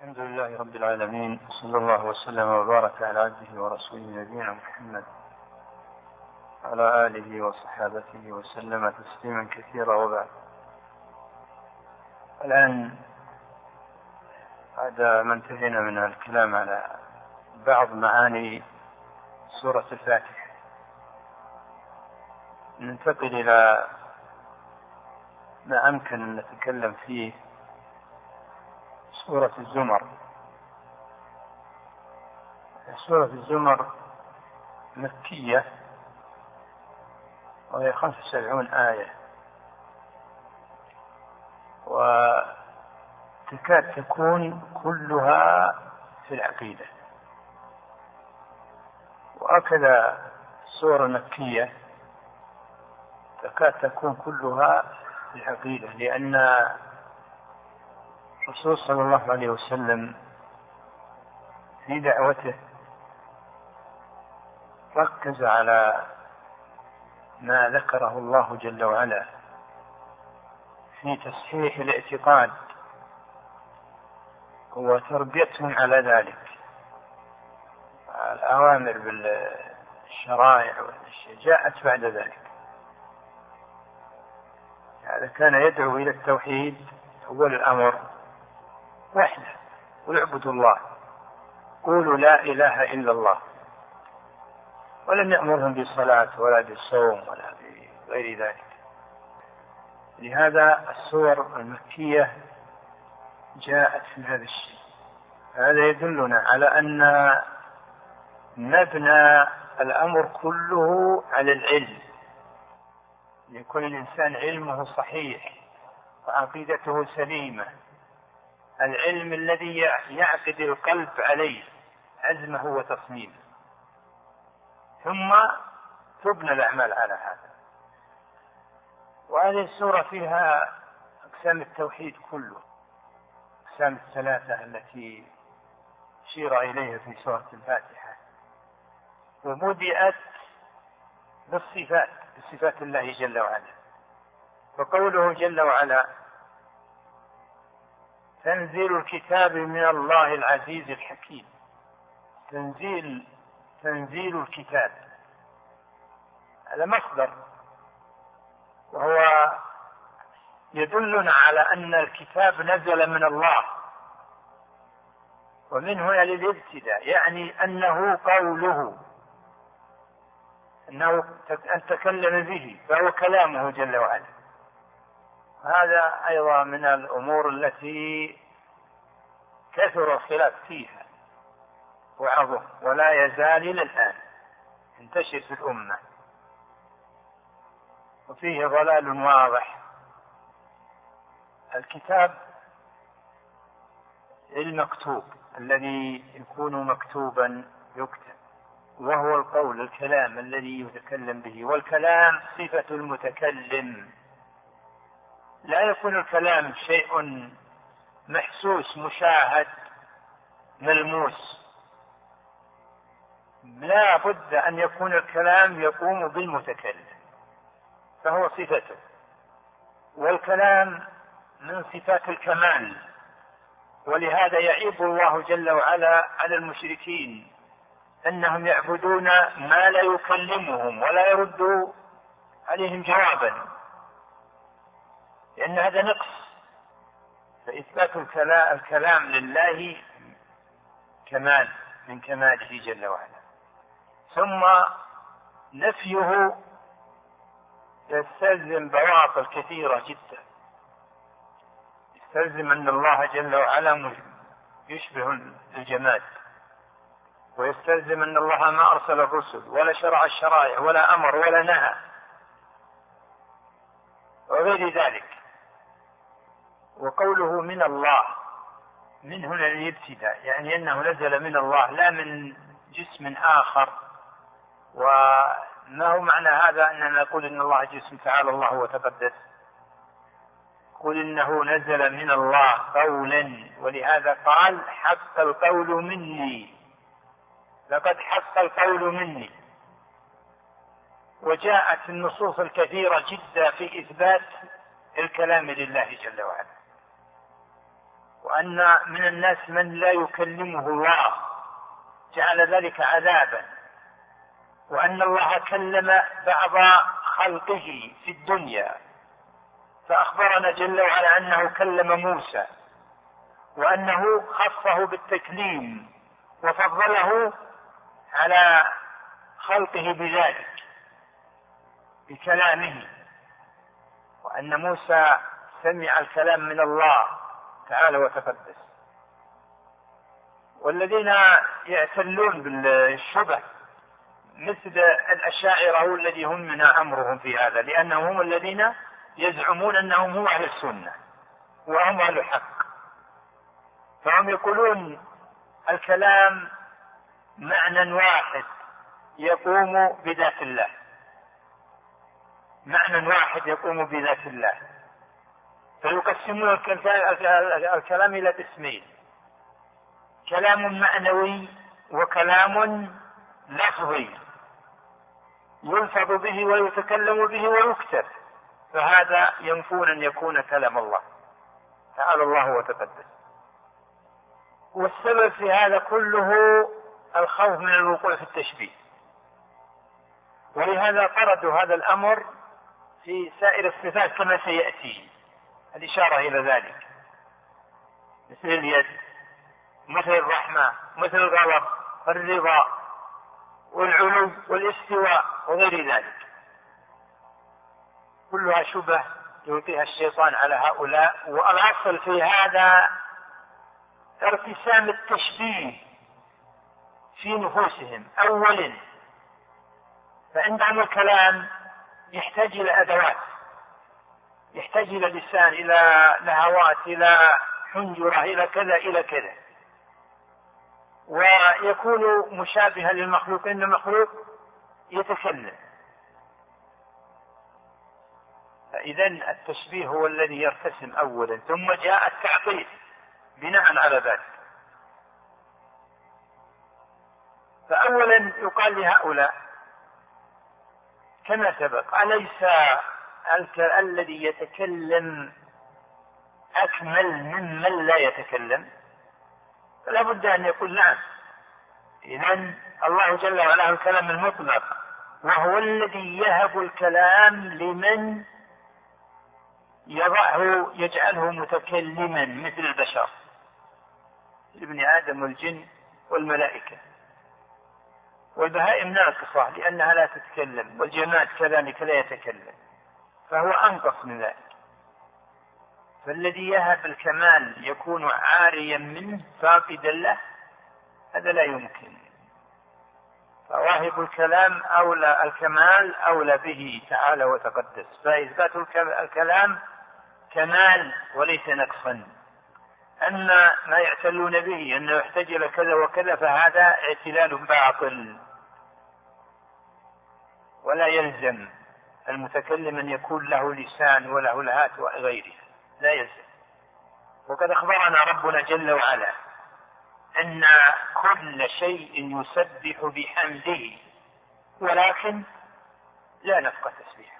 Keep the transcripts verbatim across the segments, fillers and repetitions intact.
الحمد لله رب العالمين، صلى الله وسلم وبارك على عبده ورسوله نبينا محمد على آله وصحابته وسلم تسليما كثيرا. وبعد، الآن بعد ما انتهينا من الكلام على بعض معاني سورة الفاتحة، ننتقل إلى ما أمكن أن نتكلم فيه سورة الزمر. سورة الزمر مكية وهي خمس وسبعون آية، وتكاد تكون كلها في العقيدة. وهكذا السورة المكية تكاد تكون كلها في العقيدة، لأن الرسول صلى الله عليه وسلم في دعوته ركز على ما ذكره الله جل وعلا في تصحيح الاعتقاد وتربيتهم على ذلك. الأوامر بالشرائع والأشياء جاءت بعد ذلك. هذا كان يدعو إلى التوحيد أول الأمر وحده، واعبدوا الله، قولوا لا إله إلا الله، ولم يأمرهم بالصلاة ولا بالصوم ولا بغير ذلك. لهذا السور المكية جاءت في هذا الشيء. هذا يدلنا على أن مبنى الأمر كله على العلم، يكون الإنسان علمه صحيح وعقيدته سليمة، العلم الذي يعقد القلب عليه عزمه وتصميمه، ثم تبنى الأعمال على هذا. وهذه السورة فيها أقسام التوحيد كله، أقسام الثلاثة التي أشير إليها في سورة الفاتحة، وبدأت بالصفات، بصفات الله جل وعلا. وقوله جل وعلا: تنزيل الكتاب من الله العزيز الحكيم. تنزيل تنزيل الكتاب هذا مصدر، وهو يدلنا على أن الكتاب نزل من الله، ومن هنا للابتداء، يعني أنه قوله، أنه أن تكلم به، فهو كلامه جل وعلا. هذا أيضا من الأمور التي كثر الخلاف فيها وعظم، ولا يزال إلى الآن ينتشر في الأمة، وفيه ضلال واضح. الكتاب المكتوب الذي يكون مكتوبا يكتب، وهو القول، الكلام الذي يتكلم به، والكلام صفة المتكلم. لا يكون الكلام شيء محسوس مشاهد ملموس، لا بد أن يكون الكلام يقوم بالمتكلم، فهو صفته. والكلام من صفات الكمال، ولهذا يعيب الله جل وعلا على المشركين أنهم يعبدون ما لا يكلمهم ولا يرد عليهم جوابا، لأن هذا نقص. فإثبات الكلام لله كمال من كماله جل وعلا. ثم نفيه يستلزم بواطل كثيرة جدا، يستلزم أن الله جل وعلا يشبه الجماد، ويستلزم أن الله ما أرسل الرسل ولا شرع الشرائع ولا أمر ولا نهى وغير ذلك. وقوله من الله، من هنا الابتداء، يعني أنه نزل من الله لا من جسم آخر. وما هو معنى هذا أننا نقول إن الله جسم، تعالى الله وتقدس، قل إنه نزل من الله قولا، ولهذا قال حق القول مني، لقد حق القول مني. وجاءت النصوص الكثيرة جدا في إثبات الكلام لله جل وعلا، وأن من الناس من لا يكلمه الله جعل ذلك عذابا، وأن الله كلم بعض خلقه في الدنيا فأخبرنا جل وعلا أنه كلم موسى، وأنه خصه بالتكليم وفضله على خلقه بذلك بكلامه، وأن موسى سمع الكلام من الله تعالى وتقدس. والذين يعتلون بالشبه مثل الأشاعرة الذي هم من أمرهم في هذا، لأنهم هم الذين يزعمون أنهم هم أهل السنة وهم أهل الحق، فهم يقولون الكلام معنى واحد يقوم بذات الله، معنى واحد يقوم بذات الله، فيقسمون الكلام إلى قسمين: كلام معنوي وكلام لفظي يلفظ به ويتكلم به ويكتب، فهذا ينفون أن يكون كلام الله تعالى الله وتقدس. والسبب في هذا كله الخوف من الوقوع في التشبيه، ولهذا طردوا هذا الأمر في سائر الصفات كما سيأتي الإشارة إلى ذلك، مثل اليد، مثل الرحمة، مثل الغضب، الرضا والعلو والاستواء وغير ذلك، كلها شبه يلقيها الشيطان على هؤلاء. والأصل في هذا ارتسام التشبيه في نفوسهم أولا، فعندهم الكلام يحتاج إلى أدوات، يحتاج إلى لسان، إلى لهوات، إلى حنجرة، إلى كذا إلى كذا، ويكون مشابها للمخلوق، إن المخلوق يتكلم. فإذا التشبيه هو الذي يرتسم أولا، ثم جاء التعطيل بناء على ذلك. فأولا يقال لهؤلاء كما سبق: أليس الذي يتكلم أكمل ممن لا يتكلم؟ فلا بد أن يقول نعم. إذن الله جل وعلا الكلام المطلق، وهو الذي يهب الكلام لمن يضعه يجعله متكلما مثل البشر، ابن آدم والجن والملائكة. والبهائم ناقصة لأنها لا تتكلم، والجماد كذلك لا يتكلم، فهو أنقص من ذلك. فالذي يهب الكمال يكون عاريا منه فاقدا له، هذا لا يمكن. فواهب الكلام أولى، الكمال أولى به تعالى وتقدس، فإثبات الكلام كمال وليس نقصا. أما ما يعتلون به أنه يحتاج إلى كذا وكذا فهذا اعتلال باطل، ولا يلزم المتكلم أن يكون له لسان وله لهات وغيره، لا يلزم. وقد أخبرنا ربنا جل وعلا أن كل شيء يسبح بحمده ولكن لا نفقه تسبيحه.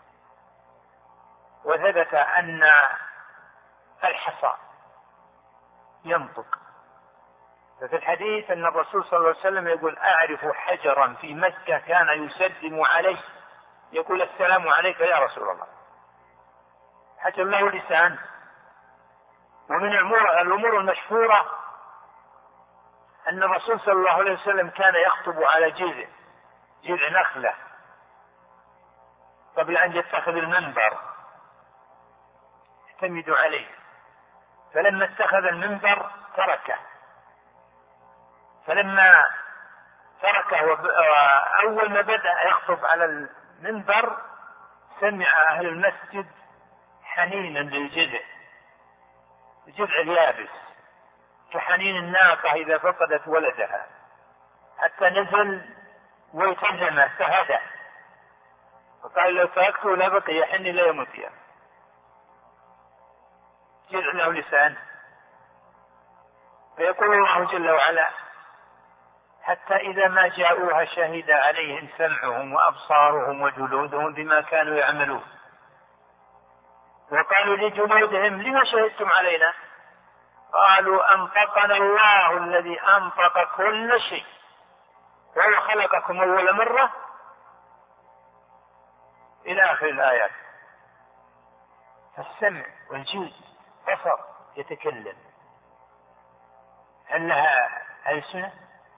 وثبت أن الحصى ينطق، ففي الحديث أن الرسول صلى الله عليه وسلم يقول: أعرف حجرا في مكة كان يسلم عليه يقول: السلام عليك يا رسول الله. حجر له لسان. ومن الأمور المشهورة أن الرسول صلى الله عليه وسلم كان يخطب على جذع جذع نخلة قبل أن يتخذ المنبر يعتمد عليه، فلما اتخذ المنبر تركه، فلما تركه أول ما بدأ يخطب على المنبر سمع أهل المسجد حنينا للجذع، الجذع اليابس كحنين الناقة إذا فقدت ولدها، حتى نزل والتزمه فهدى، وقال: لو تركته لا بقي يحن لا يموت فيها. جذع له لسان. فيقول الله جل وعلا: حتى إذا ما جاءوها شهد عليهم سمعهم وأبصارهم وجلودهم بما كانوا يعملون، وقالوا لجلودهم: لما شهدتم علينا؟ قالوا أنطقنا الله الذي أنطق كل شيء وهو خلقكم أول مرة إلى آخر الآيات. فالسمع والجلد بصر يتكلم، هل لها ألسنة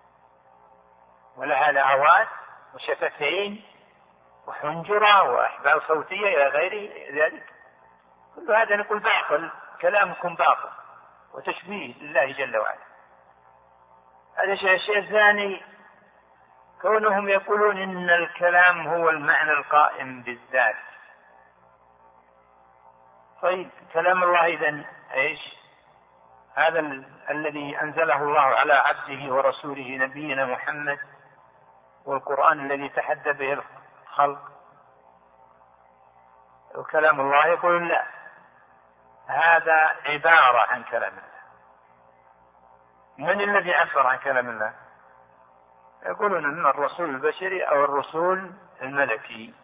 ولها لهوات وشفتين وحنجرة وأحبال صوتية إلى غير ذلك؟ كل هذا نقول باطل، كلامكم باطل وتشبيه لله جل وعلا. هذا شيء. الشيء الثاني كونهم يقولون إن الكلام هو المعنى القائم بالذات. طيب كلام الله إذن إيش؟ هذا ال- الذي أنزله الله على عبده ورسوله نبينا محمد، والقرآن الذي تحدى به الخلق، وكلام الله يقول لا، هذا عبارة عن كلام الله. من الذي عبر عن كلام الله؟ يقولون أن الرسول البشري أو الرسول الملكي.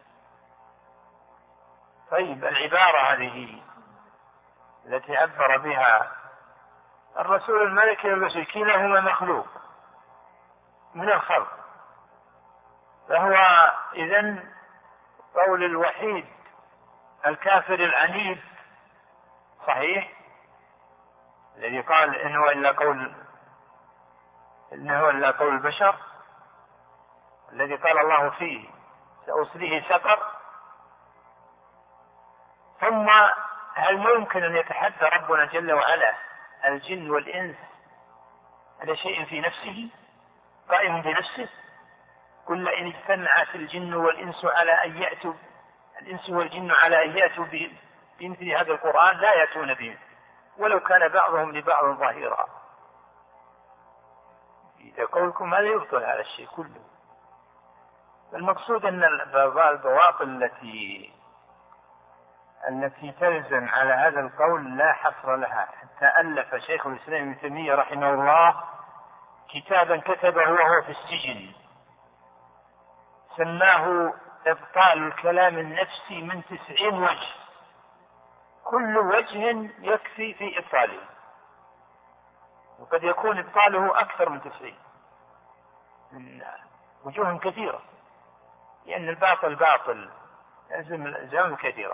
طيب العبارة هذه التي عبر بها الرسول الملكي والبشري كلاهما مخلوق من الخلق، فهو إذن قول الوحيد الكافر العنيد صحيح، الذي قال إنه إلا قول إنه إلا قول البشر، الذي قال الله فيه سأصليه سقر. ثم هل ممكن أن يتحدى ربنا جل وعلا الجن والإنس على شيء في نفسه قائم بنفسه؟ قل إن اجتمعت الجن والإنس على أن يأتوا الإنس والجن على أن يأتوا بمثل هذا القرآن لا يأتون به ولو كان بعضهم لبعض ظهيرا. إذا قولكم هذا يبطل هذا الشيء كله. المقصود أن البواطل التي التي تلزم على هذا القول لا حصر لها، حتى ألف شيخ الإسلام ابن تيمية رحمه الله كتابا كتبه وهو في السجن سماه إبطال الكلام النفسي من تسعين وجه، كل وجه يكفي في إبطاله، وقد يكون إبطاله أكثر من تسعين من وجوه كثيرة، لأن الباطل باطل يلزم الألزام كثيرة.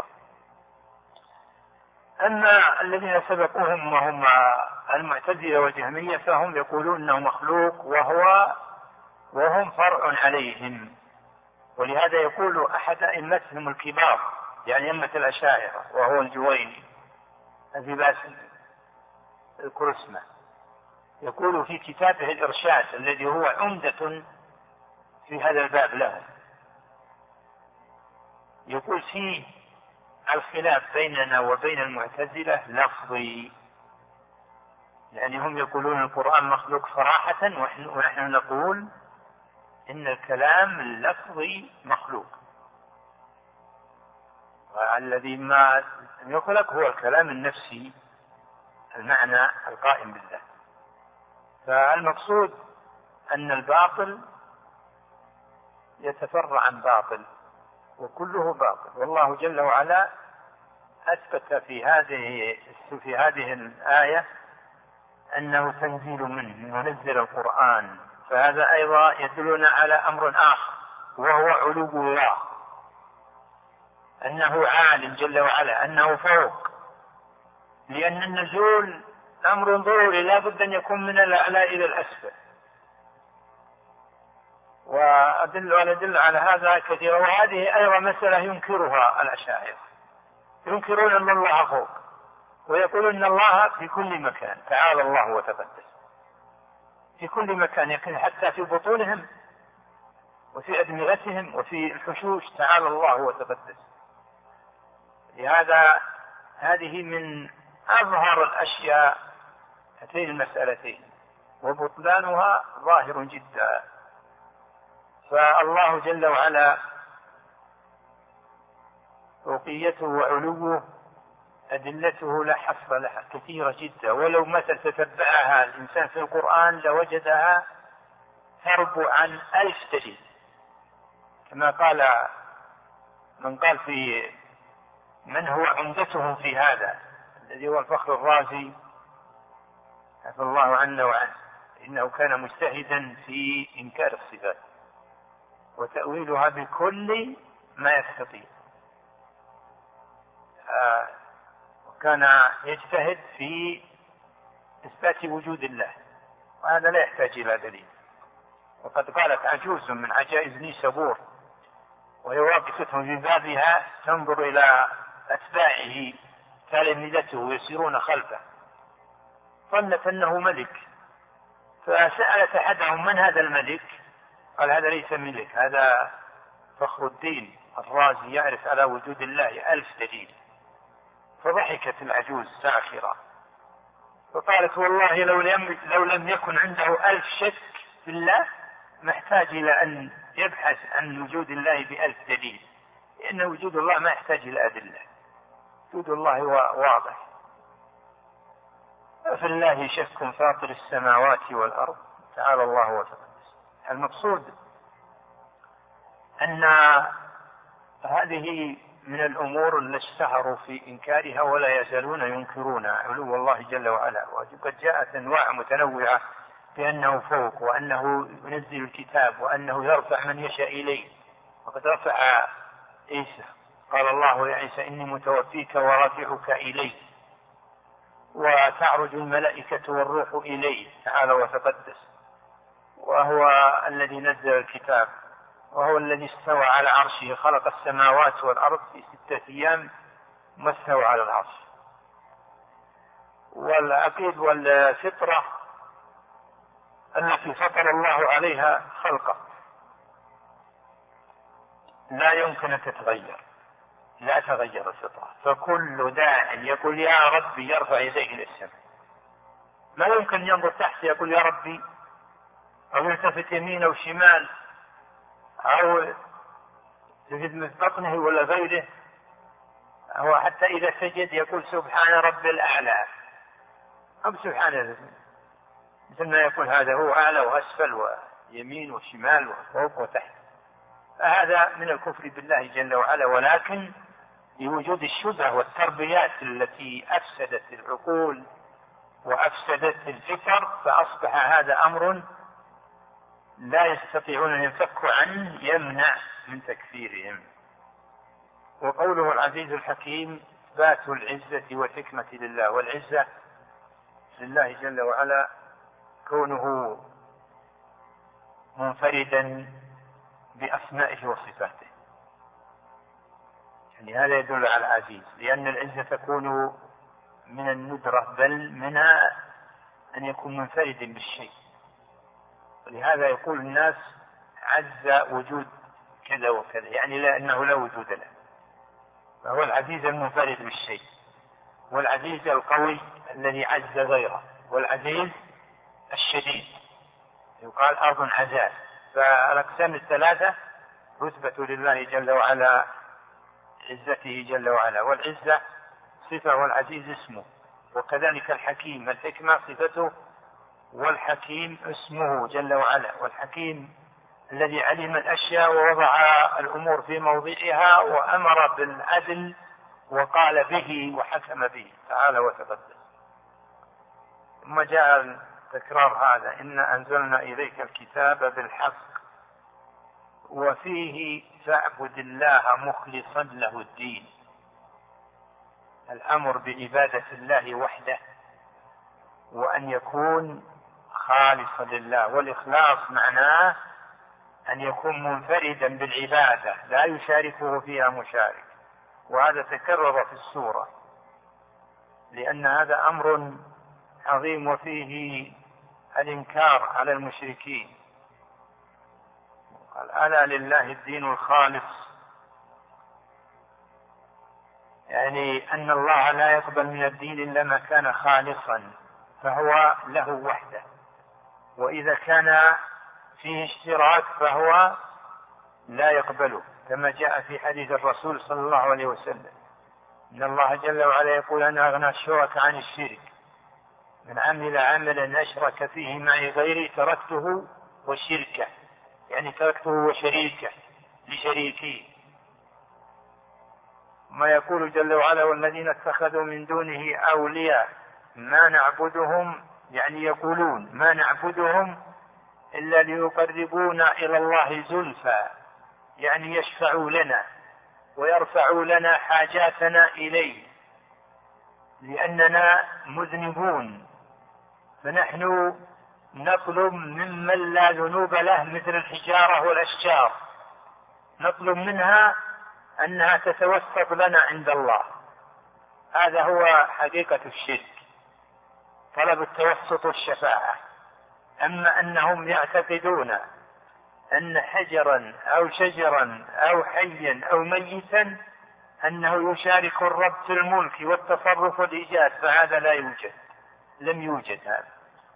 أما الذين سبقوهم وهم المعتزلة والجهمية فهم يقولون أنه مخلوق وهو وهم فرع عليهم، ولهذا يقول أحد أئمتهم الكبار يعني أئمة الأشاعرة وهو الجويني أبي باسل الكرسمة، يقول في كتابه الإرشاد الذي هو عمدة في هذا الباب له، يقول فيه الخلاف بيننا وبين المعتزلة لفظي، يعني هم يقولون القرآن مخلوق صراحة ونحن نقول إن الكلام اللفظي مخلوق، والذي ما يخلق هو الكلام النفسي المعنى القائم بالذات. فالمقصود أن الباطل يتفرع عن باطل وكله باطل، والله جل وعلا أثبت في هذه في هذه الآية أنه تنزيل منه ونزل القرآن، فهذا أيضا يدلنا على أمر آخر وهو علو الله، أنه عال جل وعلا، أنه فوق، لأن النزول أمر ضروري لا بد أن يكون من الأعلى إلى الأسفل، وأدل وأدل على هذا كثيرا. وهذه أيضا مسألة ينكرها الأشاعرة، ينكرون أن الله فوق ويقولون أن الله في كل مكان، تعالى الله وتقدس، في كل مكان، يكون حتى في بطونهم وفي أدمغتهم وفي الحشوش، تعالى الله وتقدس. لهذا هذه من أظهر الأشياء هاتين المسألتين، وبطلانها ظاهر جدا. فالله جل وعلا فوقيته وعلوه أدلته لا حصر لها كثيرة جدا، ولو مثل تتبعها الإنسان في القرآن لوجدها تربو عن ألف دليل، كما قال من قال في من هو عمدتهم في هذا الذي هو الفخر الرازي، عفى الله عنا وعنه، إنه كان مجتهدا في إنكار الصفات وتأويلها بكل ما يستطيع، آه وكان يجتهد في إثبات وجود الله، وهذا لا يحتاج إلى دليل. وقد قالت عجوز من عجائز نيسابور وهي واقفة في بابها تنظر إلى أتباعه تلامذته ويسيرون خلفه، ظنت أنه ملك، فسألت أحدهم من هذا الملك؟ قال هذا ليس ملك، هذا فخر الدين الرازي يعرف على وجود الله ألف دليل. فضحكت العجوز ساخرة فقالت والله لو لم, لو لم يكن عنده ألف شك في الله ما احتاج إلى أن يبحث عن وجود الله بألف دليل، لأن وجود الله ما يحتاج إلى أدلة، وجود الله واضح. ففي الله شك فاطر السماوات والأرض تعالى الله وتقدس. المقصود أن هذه من الأمور التي اشتهروا في إنكارها ولا يزالون ينكرون علو الله جل وعلا، وقد جاءت أنواع متنوعة بأنه فوق، وأنه ينزل الكتاب، وأنه يرفع من يشاء إليه. وقد رفع عيسى، قال الله يا عيسى إني متوفيك ورافعك إليه، وتعرج الملائكة والروح إليه تعالى وتقدس، وهو الذي نزل الكتاب، وهو الذي استوى على عرشه، خلق السماوات والأرض في ستة أيام ما استوى على العرش. والعقيد والفطرة التي فطر الله عليها خلقه لا يمكن أن تتغير، لا تغير الفطرة، فكل داع يقول يا ربي يرفع يديه إلى السماء، ما يمكن ينظر تحت يقول يا ربي، أو يلتفت يمين أو شمال، أو يجد من بطنه ولا غيره، هو حتى إذا سجد يقول سبحان رب الأعلى، أو سبحان الله، مثل ما يقول هذا هو أعلى وأسفل ويمين وشمال وفوق وتحت. فهذا من الكفر بالله جل وعلا، ولكن لوجود الشبه والتربيات التي أفسدت العقول وأفسدت الفكر، فأصبح هذا أمر لا يستطيعون أن ينفكوا عنه يمنع من تكفيرهم. وقوله العزيز الحكيم إثبات العزة والحكمة لله، والعزة لله جل وعلا كونه منفردا بأسمائه وصفاته، يعني هذا يدل على العزيز، لأن العزة تكون من الندرة، بل منها أن يكون منفردا بالشيء. ولهذا يقول الناس عز وجود كذا وكذا، يعني لا أنه لا وجود له، فهو العزيز المنفرد بالشيء، والعزيز القوي الذي عز غيره، والعزيز الشديد يقال أرض عزاز. فالأقسام الثلاثة رتبة لله جل وعلا، عزته جل وعلا، والعزة صفة والعزيز اسمه، وكذلك الحكيم الحكمة صفته والحكيم اسمه جل وعلا، والحكيم الذي علم الأشياء ووضع الأمور في موضعها وأمر بالعدل وقال به وحكم به تعالى وتقدس. ثم جاء تكرار هذا إنا أنزلنا إليك الكتاب بالحق وفيه فاعبد الله مخلصا له الدين، الأمر بعبادة الله وحده وأن يكون خالصا لله، والإخلاص معناه أن يكون منفردا بالعبادة لا يشاركه فيها مشارك، وهذا تكرر في السورة لأن هذا أمر عظيم وفيه الإنكار على المشركين. قال ألا لله الدين الخالص، يعني أن الله لا يقبل من الدين إلا ما كان خالصا فهو له وحده، وإذا كان فيه اشتراك فهو لا يقبله، كما جاء في حديث الرسول صلى الله عليه وسلم إن الله جل وعلا يقول أنا أغنى الشرك عن الشرك، من عمل عملا أشرك فيه معي غيري تركته وشركه، يعني تركته وشريكه لشريكي. ما يقول جل وعلا والذين اتخذوا من دونه أولياء ما نعبدهم يعني يقولون ما نعبدهم إلا ليقربونا إلى الله زلفى، يعني يشفعوا لنا ويرفعوا لنا حاجاتنا إليه، لأننا مذنبون، فنحن نطلب ممن لا ذنوب له مثل الحجارة والأشجار، نطلب منها أنها تتوسط لنا عند الله. هذا هو حقيقة الشرك، طلب التوسط والشفاعة. أما أنهم يعتقدون أن حجرا أو شجرا أو حيا أو ميتا أنه يشارك الرب في الملك والتصرف والإيجاد، فهذا لا يوجد، لم يوجد هذا.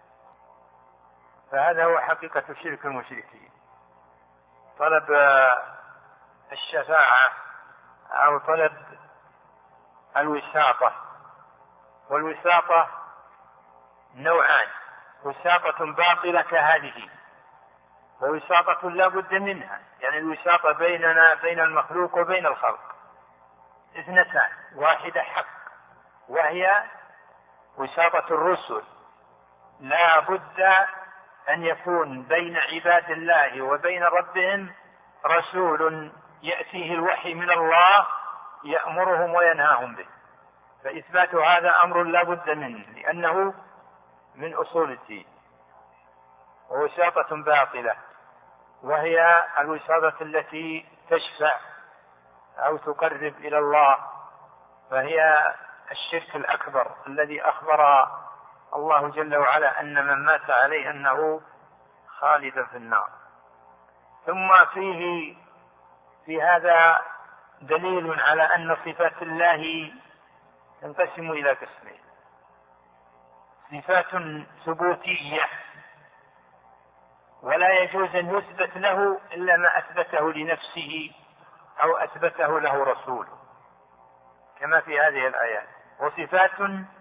فهذا هو حقيقة شرك المشركين، طلب الشفاعة أو طلب الوساطة. والوساطة نوعان: وساطة باطلة كهذه، ووساطة لا بد منها، يعني الوساطة بيننا بين المخلوق وبين الخلق اثنتان، واحدة حق وهي وساطة الرسل، لا بد أن يكون بين عباد الله وبين ربهم رسول يأتيه الوحي من الله يأمرهم وينهاهم به، فإثبات هذا أمر لا بد منه لأنه من أصول الدين. ووساطة باطلة وهي الوساطة التي تشفع أو تقرب إلى الله، فهي الشرك الأكبر الذي أخبر الله جل وعلا أن من مات عليه أنه خالد في النار. ثم فيه في هذا دليل على أن صفات الله تنقسم إلى قسمين: صفات ثبوتية ولا يجوز أن يثبت له إلا ما أثبته لنفسه أو أثبته له رسوله كما في هذه الآيات، وصفات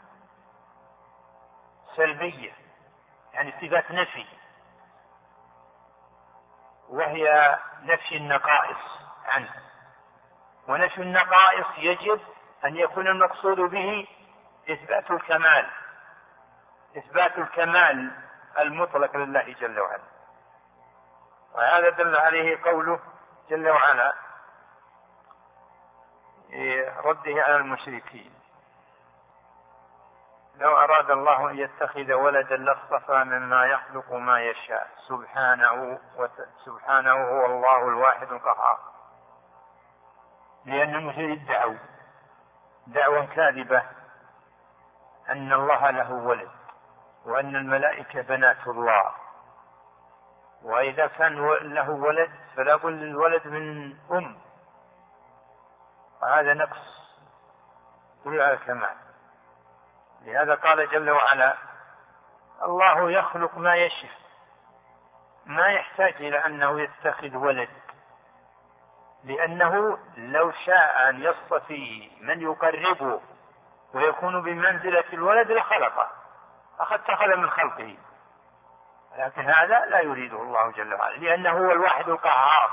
سلبية يعني صفات نفي، وهي نفي النقائص عنه. ونفي النقائص يجب أن يكون المقصود به إثبات الكمال، إثبات الكمال المطلق لله جل وعلا. وهذا دل عليه قوله جل وعلا رده على المشركين: لو أراد الله أن يتخذ ولدا لاصطفى مما يخلق ما يشاء سبحانه سبحانه هو الله الواحد القهار. لأن المشركين ادعوا دعوى كاذبة أن الله له ولد وأن الملائكة بنات الله، وإذا كان له ولد فلا بد للولد من أم، وهذا نقص دليل على الكمال. لهذا قال جل وعلا: الله يخلق ما يشاء، ما يحتاج إلى أنه يتخذ ولد، لأنه لو شاء أن يصطفي من يقربه ويكون بمنزلة الولد لخلقه، اتخذ من خلقه، لكن هذا لا يريده الله جل وعلا، لأنه هو الواحد القهار.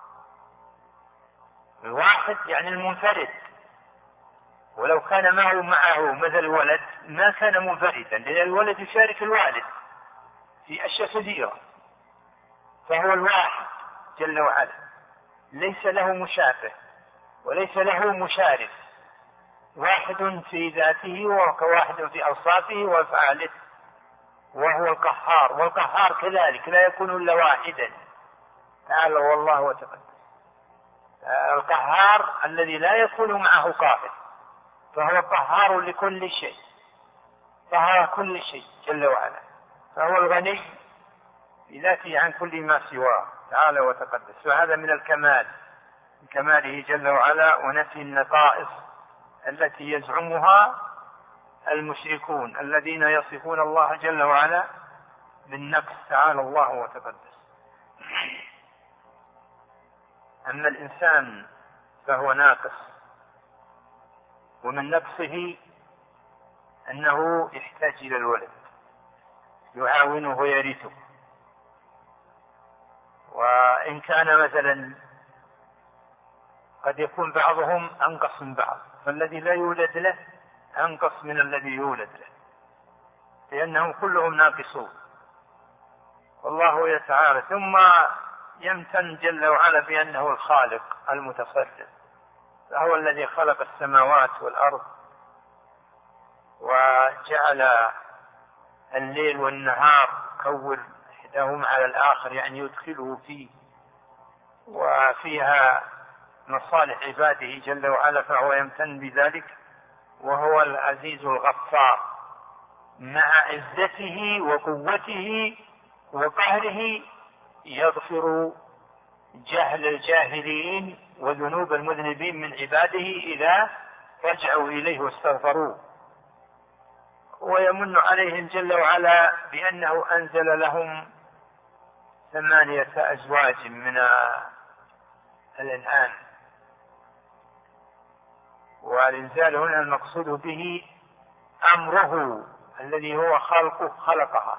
الواحد يعني المنفرد، ولو كان معه معه مثل الولد ما كان منفردا، لأن الولد يشارك الوالد في أشياء كثيرة، فهو الواحد جل وعلا ليس له مشابه وليس له مشارك، واحد في ذاته وكواحد في أوصافه وأفعاله، وهو القهار. والقهار كذلك لا يكون إلا واحدا، تعالى والله وتقدم. القهار الذي لا يكون معه قاهر، فهو قهار لكل شيء، قهر كل شيء جل وعلا، فهو الغني بذاته عن كل ما سواه تعالى وتقدس. فهذا من الكمال، من كماله جل وعلا، ونفي النقائص التي يزعمها المشركون الذين يصفون الله جل وعلا بالنقص تعالى الله وتقدس. أما الإنسان فهو ناقص، ومن نقصه أنه يحتاج إلى الولد يعاونه ويرثه. وإن كان مثلا قد يكون بعضهم أنقص من بعض، فالذي لا يولد له أنقص من الذي يولد له، لأنهم كلهم ناقصون، والله يتعالى. ثم يمتن جل وعلا بأنه الخالق المتصرف، فهو الذي خلق السماوات والأرض وجعل الليل والنهار كون إحداهما على الآخر، يعني يدخله فيه وفيها مصالح عباده جل وعلا، فهو يمتن بذلك. وهو العزيز الغفار، مع عزته وقوته وقهره يغفر جهل الجاهلين وذنوب المذنبين من عباده إذا رجعوا إليه واستغفروه. ويمن عليهم جل وعلا بأنه أنزل لهم ثمانية أزواج من الأنعام، والإنزال هنا المقصود به أمره الذي هو خلقه خلقها.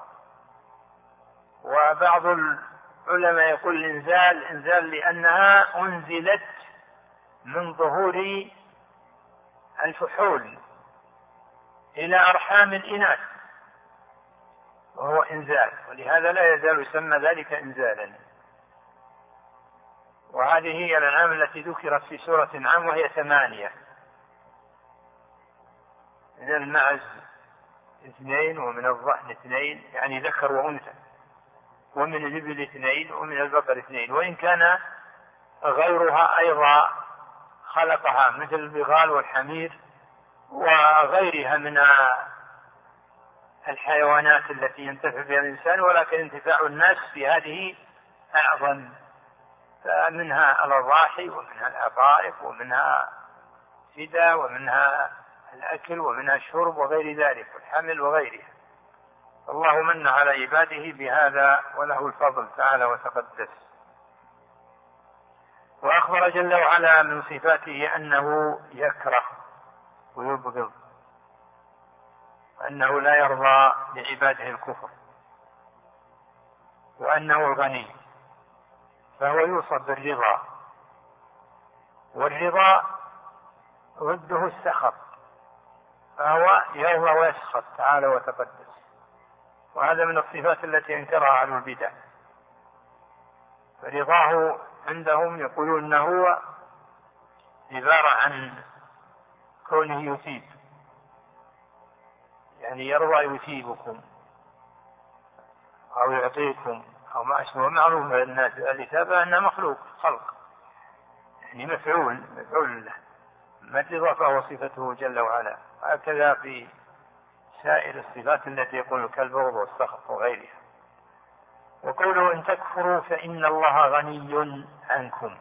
وبعض العلماء يقول الإنزال إنزال لأنها أنزلت من ظهور الفحول إلى أرحام الإناث، وهو إنزال، ولهذا لا يزال يسمى ذلك إنزالا. وهذه هي الأنعام التي ذكرت في سورة الأنعام، وهي ثمانية: من المعز اثنين، ومن الضأن اثنين، يعني ذكر وأنثى، ومن الإبل اثنين، ومن البقر اثنين، وإن كان غيرها أيضا خلقها مثل البغال والحمير وغيرها من الحيوانات التي ينتفع بها الإنسان، ولكن انتفاع الناس في هذه أعظم، فمنها الأضاحي ومنها العقائق ومنها فدا ومنها الأكل ومنها الشرب وغير ذلك والحمل وغيرها. الله من على عباده بهذا وله الفضل تعالى وتقدس. وأخبر جل وعلا من صفاته أنه يكره ويبغض، وأنه لا يرضى لعباده الكفر، وأنه الغني، فهو يوصف بالرضا، والرضا ضده السخط، فهو يرضى ويسخط تعالى وتقدس. وهذا من الصفات التي انكرها أهل البدع. فرضاه عندهم يقولون أنه عبارة عن كونه يثيب، يعني يرضى يثيبكم أو يعطيكم أو ما أشبه. معروف الناس الإثابة أنها مخلوق خلق، يعني مفعول مفعول له، ما الرضا فهو صفته جل وعلا. هكذا في سائر الصفات التي يقول كالبغض والسخط وغيرها. وقوله إن تكفروا فإن الله غني عنكم،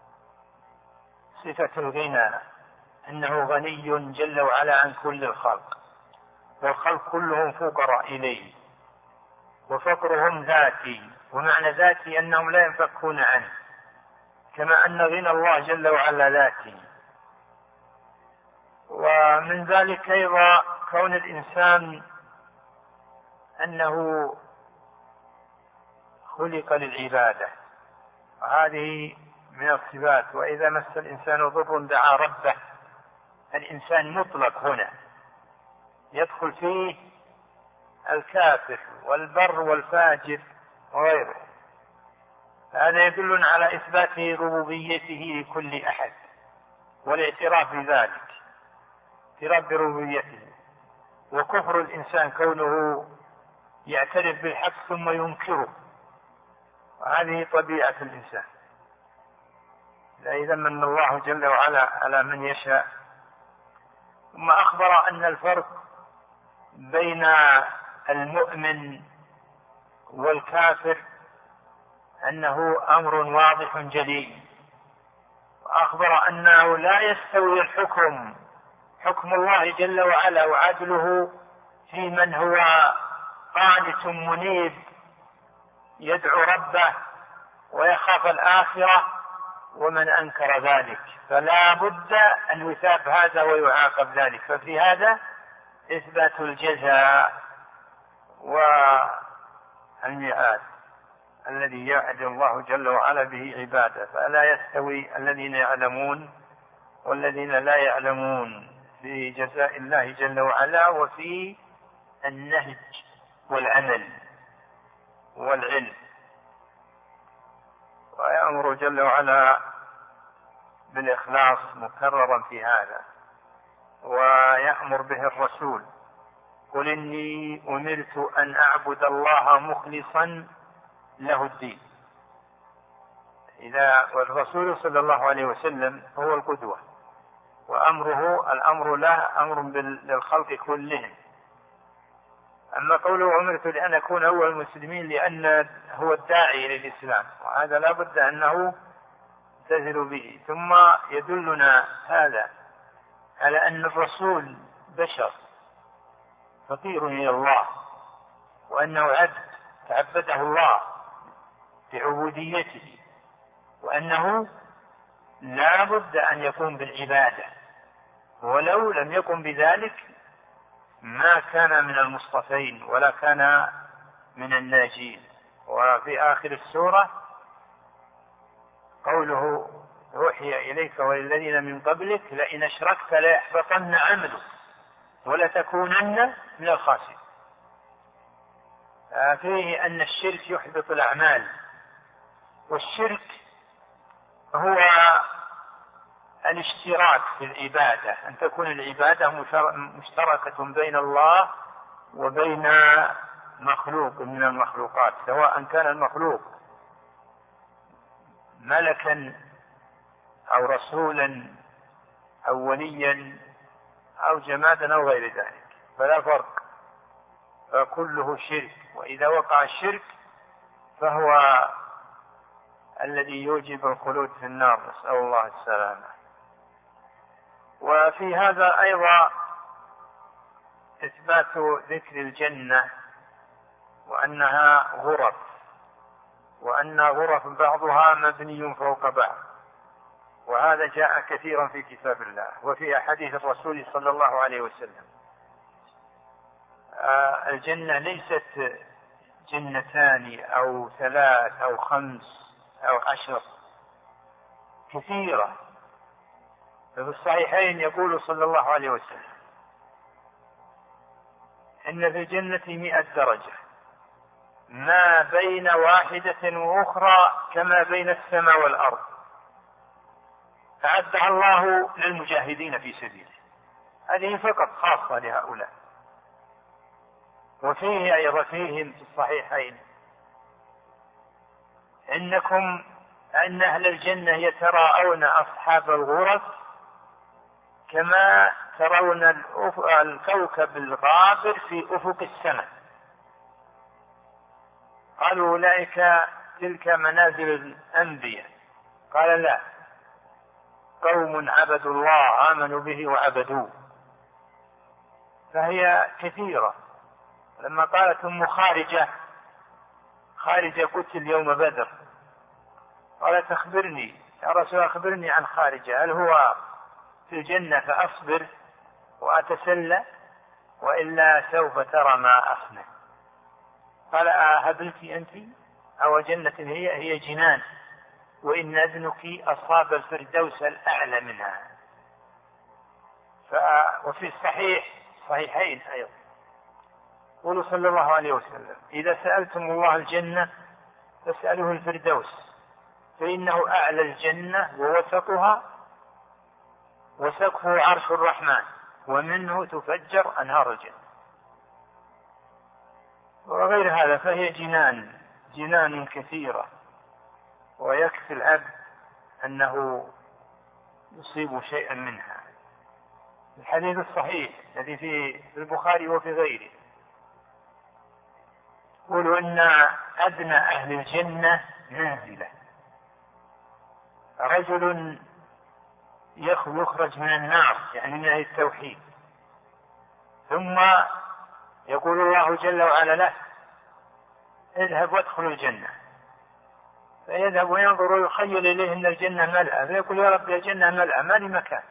صفة الغنى، أنه غني جل وعلا عن كل الخلق، والخلق كلهم فقراء إليه، وفقرهم ذاتي، ومعنى ذاتي أنهم لا ينفكون عنه، كما أن غنى الله جل وعلا ذاتي. ومن ذلك أيضا كون الإنسان أنه خلق للعبادة، وهذه من الصفات. وإذا مس الإنسان ضر دعا ربه، الإنسان مطلق هنا يدخل فيه الكافر والبر والفاجر وغيره. هذا يدل على إثبات ربوبيته لكل أحد والاعتراف بذلك، اعتراف بربوبيته. وكفر الإنسان كونه يعترف بالحق ثم ينكره، وهذه طبيعة الإنسان. إذا من الله جل وعلا على من يشاء. ثم أخبر أن الفرق بين المؤمن والكافر أنه أمر واضح جلي، وأخبر أنه لا يستوي الحكم، حكم الله جل وعلا وعدله في من هو قانت منيب يدعو ربه ويخاف الآخرة، ومن أنكر ذلك، فلا بد أن يثاب هذا ويعاقب ذلك. ففي هذا إثبات الجزاء والميعاد الذي يعد الله جل وعلا به عباده. فلا يستوي الذين يعلمون والذين لا يعلمون في جزاء الله جل وعلا وفي النهج والعمل والعلم. ويأمر جل وعلا بالإخلاص مكررا في هذا، ويأمر به الرسول: قل إني أمرت أن أعبد الله مخلصا له الدين. إذا والرسول صلى الله عليه وسلم هو القدوة، وأمره الأمر له أمر للخلق كلهم. أما قوله أمرت لأن أكون أول المسلمين لأن هو الداعي للإسلام، وهذا لا بد أنه تزل به. ثم يدلنا هذا على أن الرسول بشر فقير إلى الله، وأنه عبد تعبده الله بعبوديته، وأنه لا بد أن يقوم بالعبادة، ولو لم يقم بذلك ما كان من المصطفين ولا كان من الناجين. وفي آخر السورة قوله: أوحي إليك وللذين من قبلك لئن أشركت ليحبطن عملك ولتكونن من الخاسرين. فيه أن الشرك يحبط الأعمال، والشرك هو الاشتراك في العبادة، أن تكون العبادة مشتركة بين الله وبين مخلوق من المخلوقات، سواء كان المخلوق ملكا أو رسولا أو وليا أو جمادا أو غير ذلك، فلا فرق، فكله شرك. وإذا وقع الشرك فهو الذي يوجب الخلود في النار، نسأل الله السلامة. وفي هذا أيضا إثبات ذكر الجنة وأنها غرف، وأن غرف بعضها مبني فوق بعض، وهذا جاء كثيرا في كتاب الله وفي أحاديث الرسول صلى الله عليه وسلم. آه الجنة ليست جنتان أو ثلاث أو خمس أو عشر، كثيرة. في الصحيحين يقول صلى الله عليه وسلم: إن في الجنة مئة درجة، ما بين واحدة وأخرى كما بين السماء والأرض، أعدها الله للمجاهدين في سبيله. هذه فقط خاصة لهؤلاء. وفيه أيضا فيهم في الصحيحين: إنكم أن أهل الجنة يتراءون أصحاب الغرف كما ترون الكوكب الغابر في أفق السماء. قالوا: أولئك تلك منازل الأنبياء. قال: لا، قوم عبدوا الله آمنوا به وعبدوه. فهي كثيرة. لما قالت أم خارجة: خارجة قتل يوم بدر، قالت: أخبرني يا رسول الله، أخبرني عن خارجة، هل هو في الجنة فأصبر وأتسلى وإلا سوف ترى ما أصنع؟ قال: أهبلت أنت أو جنة هي؟ هي جنان، وإن ابنك أصاب الفردوس الأعلى منها. ف... وفي الصحيح صحيحين أيضا قول صلى الله عليه وسلم: إذا سألتم الله الجنة فاسألوه الفردوس، فإنه أعلى الجنة ووسطها وسقفه عرش الرحمن ومنه تفجر أنهار الجنة. وغير هذا فهي جنان جنان كثيرة، ويكفي العبد أنه يصيب شيئا منها. الحديث الصحيح الذي في البخاري وفي غيره يقول: إن أدنى أهل الجنة منزلة رجل يخرج من النار، يعني من أهل التوحيد، ثم يقول الله جل وعلا له: اذهب وادخل الجنة. فيذهب وينظر ويخيل إليه أن الجنة ملأى، فيقول: يا رب الجنة ملأى، ما لي مكان.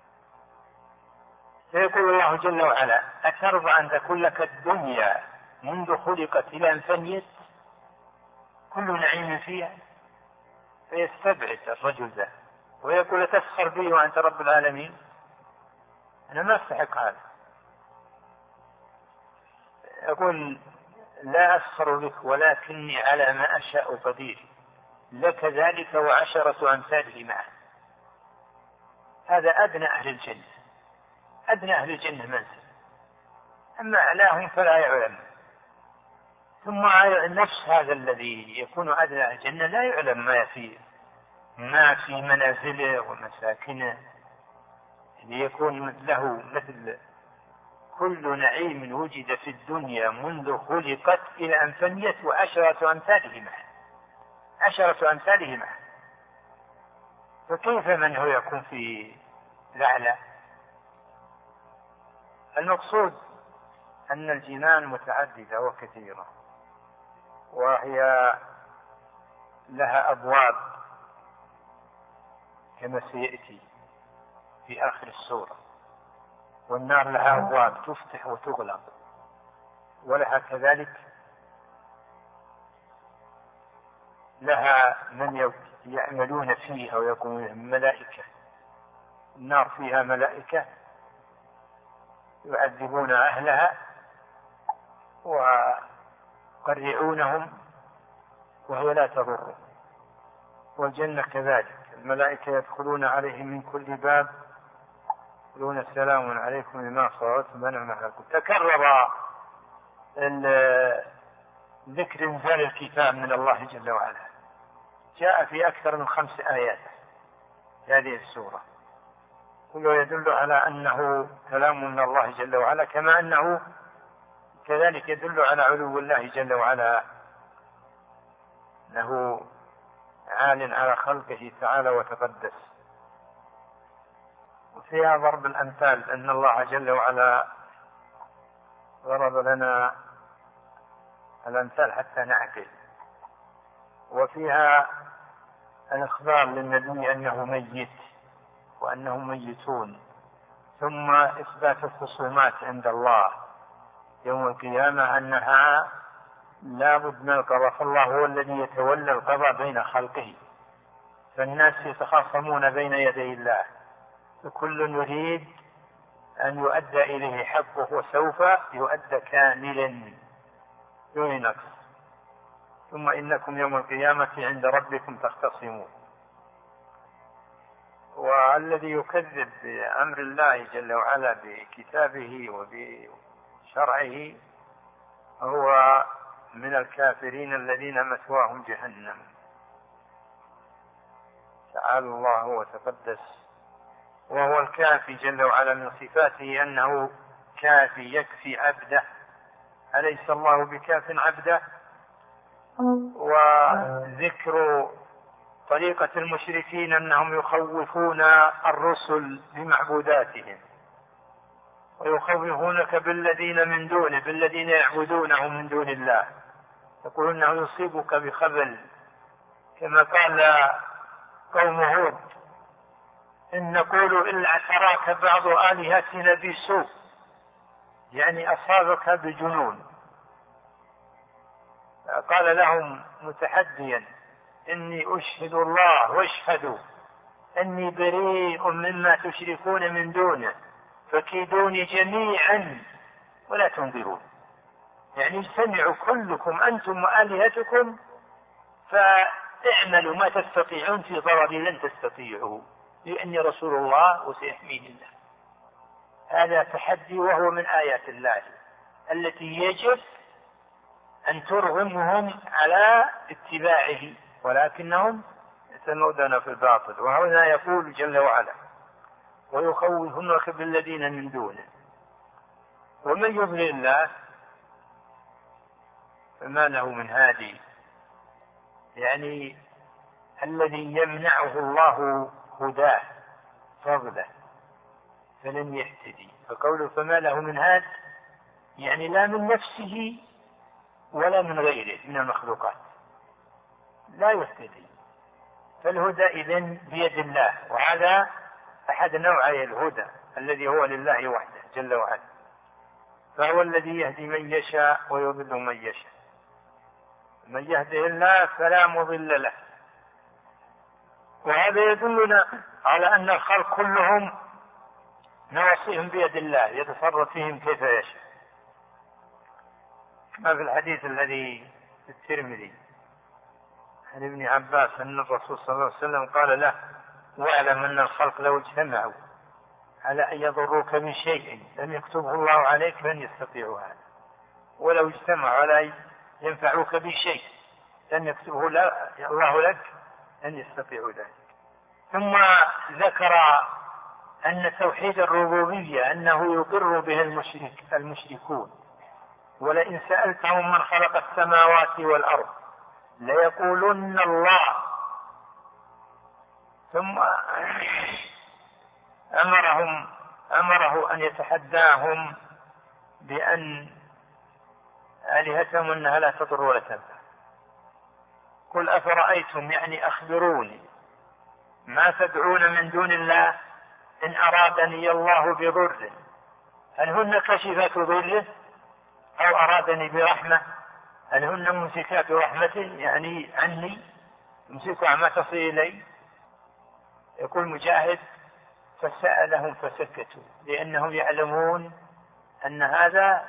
فيقول الله جل وعلا: أترضى أن تكون لك الدنيا منذ خلقت إلى أن فنيت كل نعيم فيها؟ فيستبعد الرجل ذا ويقول: تسخر بي وأنت رب العالمين؟ أنا ما أستحق هذا. يقول لا أسخر بك ولكني على ما أشاء قدير، لك ذلك وعشرة أمثاله معه. هذا أدنى أهل الجنة، أدنى أهل الجنة منزل، أما أعلاهم فلا يعلم. ثم نفس هذا الذي يكون أدنى أهل الجنة لا يعلم ما فيه، ما في منازله ومساكنه، ليكون له مثل كل نعيم وجد في الدنيا منذ خلقت إلى أن فنيت وعشرة أمثاله معه، عشرة أمثاله معه، فكيف من هو يكون في الأعلى؟ المقصود أن الجنان متعددة وكثيرة، وهي لها أبواب كما سيأتي في آخر السورة، والنار لها أبواب تفتح وتغلق، ولها كذلك لها من يعملون فيها ويقومون ملائكة. النار فيها ملائكة يعذبون أهلها ويقرعونهم وهي لا تضر، والجنة كذلك الملائكة يدخلون عليهم من كل باب يقولون السلام عليكم بما صبرتم فنعم عقبى. تكرر ذكر انزال الكتاب من الله جل وعلا، جاء في أكثر من خمس آيات هذه السورة، كله يدل على أنه كلام من الله جل وعلا، كما أنه كذلك يدل على علو الله جل وعلا، له عال على خلقه تعالى وتقدس. وفيها ضرب الأمثال، أن الله جل وعلا ضرب لنا الأمثال حتى نعقل. وفيها الإخبار للنبي أنه ميت وأنهم ميتون، ثم إثبات الخصومات عند الله يوم القيامة أنها لا بد من القضاء، فالله هو الذي يتولى القضاء بين خلقه، فالناس يتخاصمون بين يدي الله، فكل يريد أن يؤدى إليه حقه، وسوف يؤدى كاملا دون نقص. ثم إنكم يوم القيامة عند ربكم تختصمون. والذي يكذب بأمر الله جل وعلا بكتابه وبشرعه هو من الكافرين الذين مثواهم جهنم. تعالى الله وتقدس، وهو الكافي جل وعلا، من صفاته أنه كافي يكفي عبده، أليس الله بكاف عبده؟ وذكر طريقة المشركين أنهم يخوفون الرسل بمعبوداتهم، ويخوفونك بالذين من دونه، بالذين يعبدونه من دون الله، يقول أنه يصيبك بخبل، كما قال قوم هود إن نقول إلا اعتراك بعض آلهتنا بسوء، يعني أصابك بجنون. قال لهم متحديا إني أشهد الله واشهدوا أني بريء مما تشركون من دونه فكيدوني جميعا ولا تنظرون، يعني اجتمعوا كلكم أنتم وآلهتكم فاعملوا ما تستطيعون في ضرري لن تستطيعوا، لأني رسول الله وسيحميني الله. هذا تحدي، وهو من آيات الله التي يجب أن ترغمهم على اتباعه، ولكنهم يتمودون في الباطل. وهنا يقول جل وعلا ويخوفونك بالذين من دونه، ومن يضلل الله فما له من هادي، يعني الذي يمنعه الله هداه فضله فلن يهتدي. فقوله فما له من هاد يعني لا من نفسه ولا من غيره من المخلوقات لا يهتدي، فالهدى إذن بيد الله، وهذا أحد نوعي الهدى الذي هو لله وحده جل وعلا، فهو الذي يهدي من يشاء ويضل من يشاء، من يهده الله فلا مضل له. وهذا يدلنا على أن الخلق كلهم نواصيهم بيد الله يتصرف فيهم كيف يشاء. ما في الحديث الذي في الترمذي عن ابن عباس أن الرسول صلى الله عليه وسلم قال له: واعلم أن الخلق لو اجتمعوا على أن يضروك بشيء لم يكتبه الله عليك لن يستطيعوا هذا، ولو اجتمعوا على أن ينفعوك بشيء لن يكتبه الله لك لن يستطيعوا ذلك. ثم ذكر أن توحيد الربوبية أنه يقر به المشرك المشركون، ولئن سألتهم من خلق السماوات والأرض ليقولن الله. ثم أمرهم أمره أن يتحداهم بأن آلهتهم أنها لا تضر ولا تنفع. قل أفرأيتم، يعني أخبروني، ما تدعون من دون الله إن أرادني الله بضر هل هن كاشفات ضره أو أرادني برحمة هل هن ممسكات رحمته، يعني عني يمسكها ما تصل إلي. يقول مجاهد: فسألهم فسكتوا لأنهم يعلمون أن هذا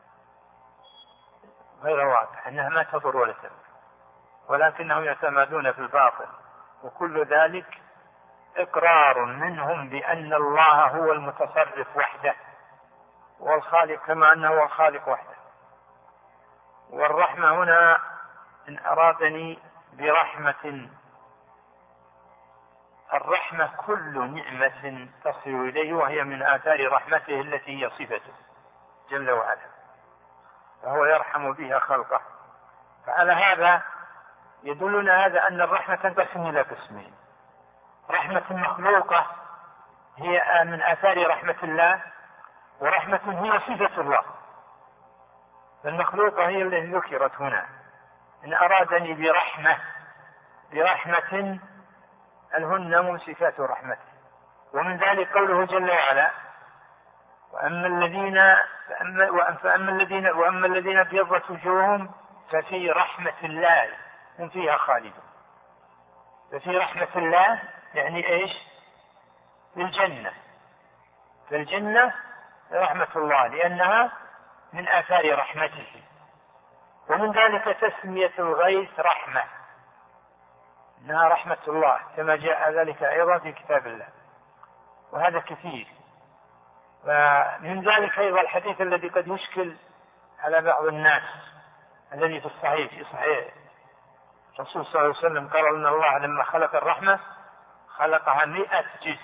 غير واقع، أنها ما تضر ولا تنفع، ولكنهم يعتمدون في الباطل. وكل ذلك إقرار منهم بأن الله هو المتصرف وحده والخالق، كما أنه هو الخالق وحده. والرحمة هنا إن أرادني برحمة، الرحمة كل نعمة تصل إليه وهي من آثار رحمته التي هي صفته جل وعلا، فهو يرحم بها خلقه. فعلى هذا يدلنا هذا أن الرحمة تنقسم إلى قسمين: رحمة مخلوقة هي من آثار رحمة الله، ورحمة هي صفة الله. فالمخلوقة هي التي ذكرت هنا: إن أرادني برحمة برحمة هن ممسكات رحمته. ومن ذلك قوله جل وعلا: وأما الذين فأما الذين وأما الذين ابيضت وجوههم ففي رحمة الله هم فيها خالدون. ففي رحمة الله يعني ايش؟ للجنة. فالجنة رحمة الله لأنها من آثار رحمته. ومن ذلك تسمية الغيث رحمة، إنها رحمة الله كما جاء ذلك أيضا في كتاب الله، وهذا كثير. ومن ذلك أيضا الحديث الذي قد يشكل على بعض الناس الذي في الصحيح في صحيح الرسول صلى الله عليه وسلم قال أن الله لما خلق الرحمة خلقها مئة جزء،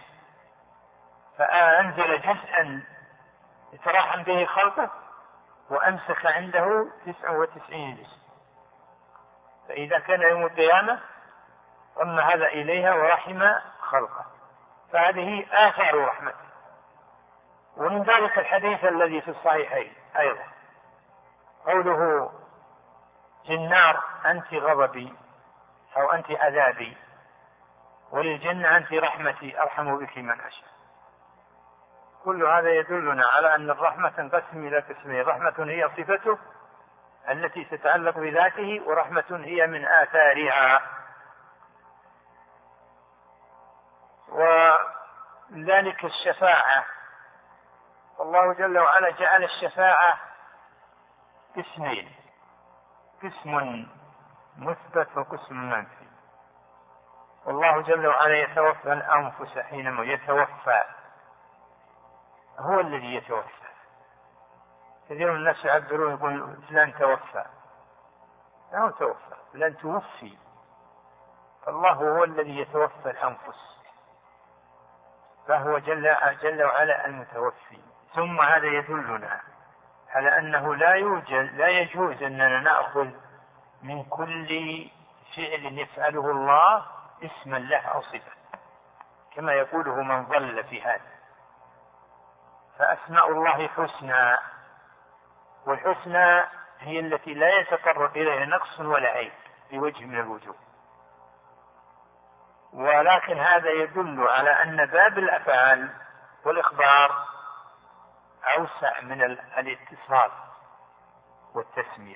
فأنزل جزءا يتراحم به خلقه وأمسك عنده تسعة وتسعين جزء، فإذا كان يوم القيامة ضم هذا إليها ورحم خلقه، فهذه آثار رحمته. ومن ذلك الحديث الذي في الصحيحين أيضا قوله: في النار أنت غضبي أو أنت عذابي، وللجنة أنت رحمتي أرحم بك من أشاء. كل هذا يدلنا على أن الرحمة تنقسم إلى قسمين: رحمة هي صفته التي تتعلق بذاته، ورحمة هي من آثارها. وذلك الشفاعة، الله جل وعلا جعل الشفاعة قسمين: قسم مثبت وقسم منفي. والله جل وعلا يتوفى الأنفس حينما يتوفى، هو الذي يتوفى. كثير من الناس يعبرون يقول فلان توفى، لا هو توفى، فلان توفي. فالله هو الذي يتوفى الأنفس، فهو جل, جل وعلا المتوفي. ثم هذا يدلنا على أنه لا يوجد لا يجوز أننا نأخذ من كل فعل يفعله الله اسما له أو صفة، كما يقوله من ضل في هذا. فأسماء الله حسنى، والحسنى هي التي لا يتطرق إليها نقص ولا عيب بوجه من الوجوه. ولكن هذا يدل على أن باب الأفعال والإخبار أوسع من الاتصال والتسمية،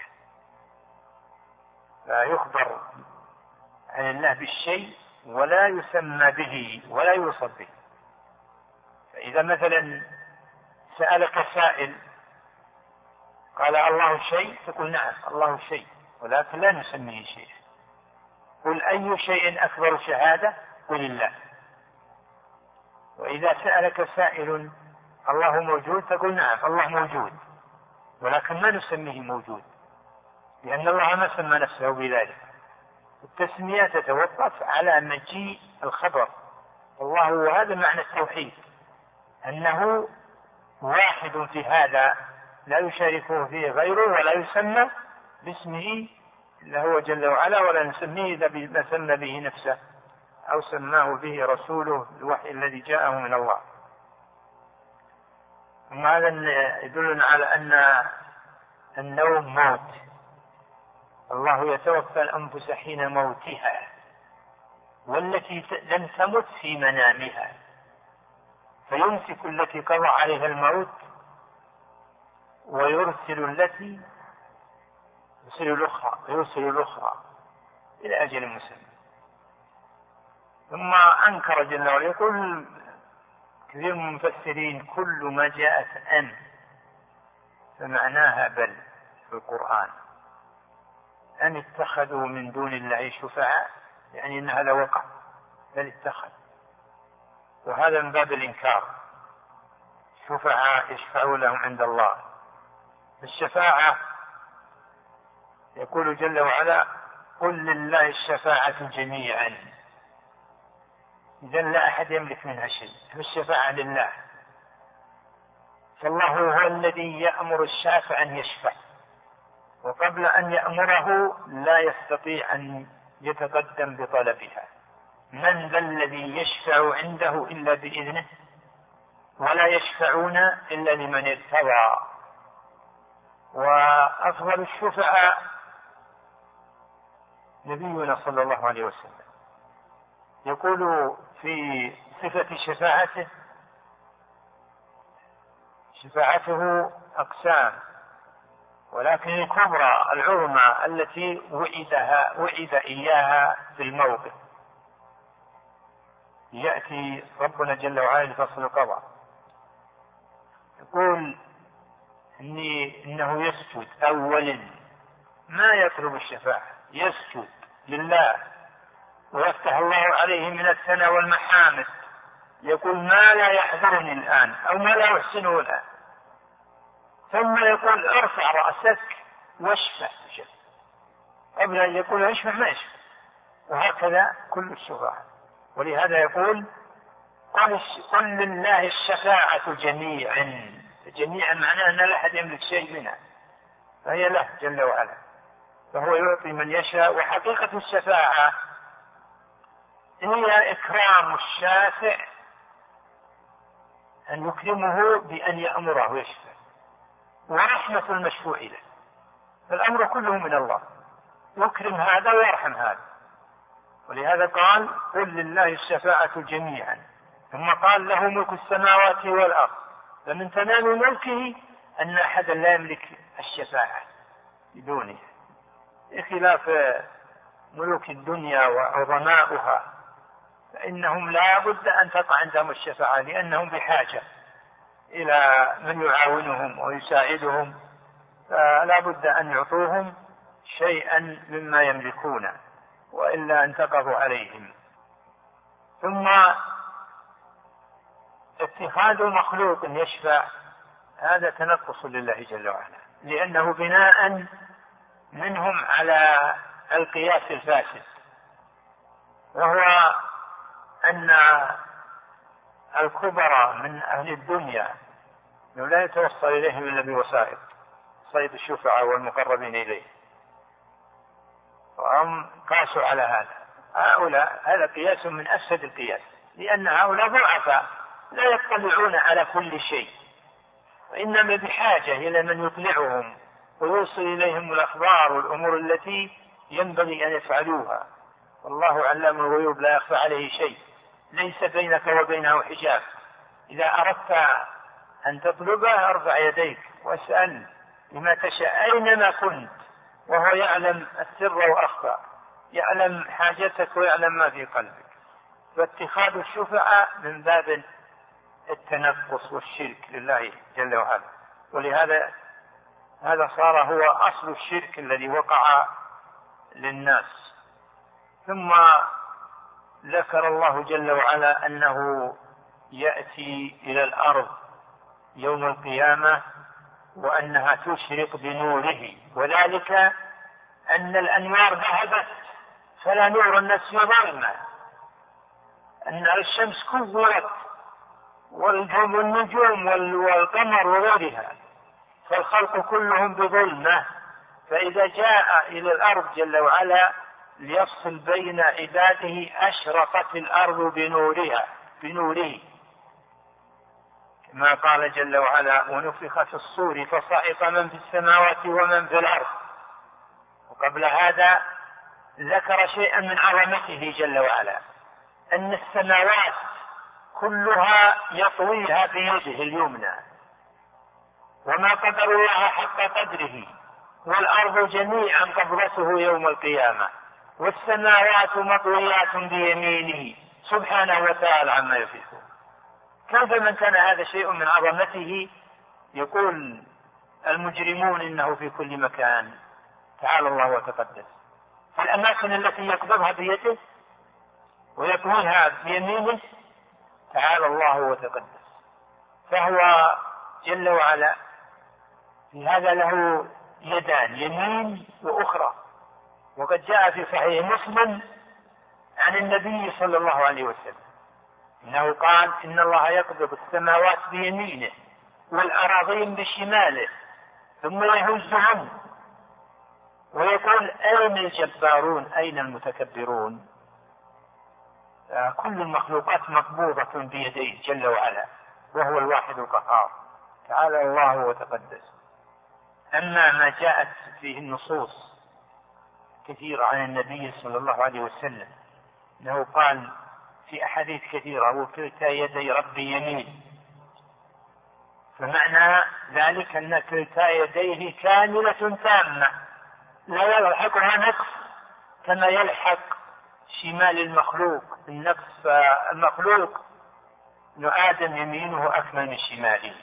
لا يخبر عن الله بالشيء ولا يسمى به ولا يوصف به. فإذا مثلا سألك سائل قال الله شيء تقول نعم الله شيء، ولكن لا نسميه شيء. قل أي شيء أكبر شهادة؟ قل الله. وإذا سألك سائل الله موجود تقول نعم الله موجود، ولكن ما نسميه موجود، لأن الله ما سمى نفسه بذلك. التسمية تتوقف على مجيء الخبر. الله، وهذا معنى التوحيد، أنه واحد في هذا لا يشاركه فيه غيره، ولا يسمى باسمه إلا هو جل وعلا، ولا نسميه ما سمى به نفسه أو سماه به رسوله الوحي الذي جاءه من الله. ثم هذا يدلنا على أن النوم موت. الله يتوفى الأنفس حين موتها، والتي لم تمت في منامها، فيمسك التي قضى عليها الموت ويرسل التي يرسل الأخرى ويرسل الأخرى إلى أجل مسمى. ثم أنكر جل وعلا، يقول كثير من المفسرين كل ما جاءت أن فمعناها بل في القرآن. أن اتخذوا من دون الله شفعاء، يعني أن هذا وقع، بل اتخذ، وهذا من باب الإنكار. شفعاء يشفعوا لهم عند الله. الشفاعة يقول جل وعلا قل لله الشفاعة جميعا، إذا لا أحد يملك منها شيء، فالشفاعة لله. فالله هو الذي يأمر الشافع أن يشفع، وقبل أن يأمره لا يستطيع أن يتقدم بطلبها. من ذا الذي يشفع عنده إلا بإذنه ولا يشفعون إلا لمن ارتضى. وأفضل الشفعاء نبينا صلى الله عليه وسلم، يقول في صفة شفاعته: شفاعته أقسام، ولكن الكبرى العظمى التي وعدها وعد إياها في الموقف. يأتي ربنا جل وعلا لفصل القضاء، يقول إني إنه يسجد أولا، ما يطلب الشفاعة، يسجد لله ويفتح الله عليه من الثناء والمحامد، يقول ما لا يحضرني الآن أو ما لا يحسنه الآن، ثم يقول ارفع رأسك واشفع، قبل أن يقول اشفع ما يشفع. وهكذا كل الشفاعة. ولهذا يقول قل لله الشفاعة جميعا. جميعا معناه أن لا أحد يملك شيء منها، فهي له جل وعلا، فهو يعطي من يشاء. وحقيقة الشفاعة هي إكرام الشافع، أن يكرمه بأن يأمره ويشفع، ورحمة المشفوع له. فالأمر كله من الله، يكرم هذا ويرحم هذا. ولهذا قال قل لله الشفاعة جميعا، ثم قال له ملك السماوات والأرض. فمن تمام ملكه أن أحدا لا يملك الشفاعة بدونه، بخلاف ملوك الدنيا وعظماؤها، فإنهم لا بد أن تقع عندهم الشفاعة، لأنهم بحاجة إلى من يعاونهم ويساعدهم، فلا بد أن يعطوهم شيئا مما يملكون، وإلا انتقضوا عليهم. ثم اتخاذ مخلوق يشفع هذا تنقص لله جل وعلا، لأنه بناء منهم على القياس الفاسد، وهو أن الكبرى من أهل الدنيا لا يتوصل إليهم إلا بوسائط، صيد الشفعاء والمقربين إليه، وهم قاسوا على هذا. هؤلاء هذا قياس من أفسد القياس، لأن هؤلاء ضعفاء لا يطلعون على كل شيء، وإنما بحاجة إلى من يطلعهم ويوصل إليهم الأخبار والأمور التي ينبغي أن يفعلوها. والله علام الغيوب لا يخفى عليه شيء، ليس بينك وبينه حجاب. إذا أردت أن تطلبه ارفع يديك واسأل بما تشاء أينما كنت، وهو يعلم السر وأخفى، يعلم حاجتك ويعلم ما في قلبك. فاتخاذ الشفعاء من باب التنقص والشرك لله جل وعلا. ولهذا هذا صار هو أصل الشرك الذي وقع للناس. ثم ذكر الله جل وعلا أنه يأتي إلى الأرض يوم القيامة وأنها تشرق بنوره، وذلك أن الأنوار ذهبت فلا نور الناس في ظلمة، أن الشمس كورت والنجوم والقمر وغيرها، فالخلق كلهم بظلمة. فإذا جاء إلى الأرض جل وعلا ليفصل بين عباده أشرقت الأرض بنورها بنوره، كما قال جل وعلا: ونفخ في الصور فصعق من في السماوات ومن في الأرض. وقبل هذا ذكر شيئا من عظمته جل وعلا، أن السماوات كلها يطويها بيده اليمنى، وما قدر الله حق قدره، والأرض جميعا قبضته يوم القيامة، والسماوات مطويات بيمينه سبحانه وتعالى عما يصفون. كيف من كان هذا شيء من عظمته يقول المجرمون إنه في كل مكان؟ تعالى الله وتقدس. في الأماكن التي يقبضها بيده ويطويها بيمينه تعالى الله وتقدس. فهو جل وعلا في هذا له يدان، يمين وأخرى. وقد جاء في صحيح مسلم عن النبي صلى الله عليه وسلم إنه قال: إن الله يقبض السماوات بيمينه والأراضين بشماله ثم يهزهم ويقول: أين الجبارون أين المتكبرون؟ كل المخلوقات مقبوضة بيديه جل وعلا، وهو الواحد القهار تعالى الله وتقدس. أما ما جاءت فيه النصوص كثيرة عن النبي صلى الله عليه وسلم أنه قال في أحاديث كثيرة: وكلتا يدي ربي يمين، فمعنى ذلك أن كلتا يديه كاملة تامة لا يلحقها نقص كما يلحق شمال المخلوق النقص. فالمخلوق ابن آدم يمينه أكمل من شماله،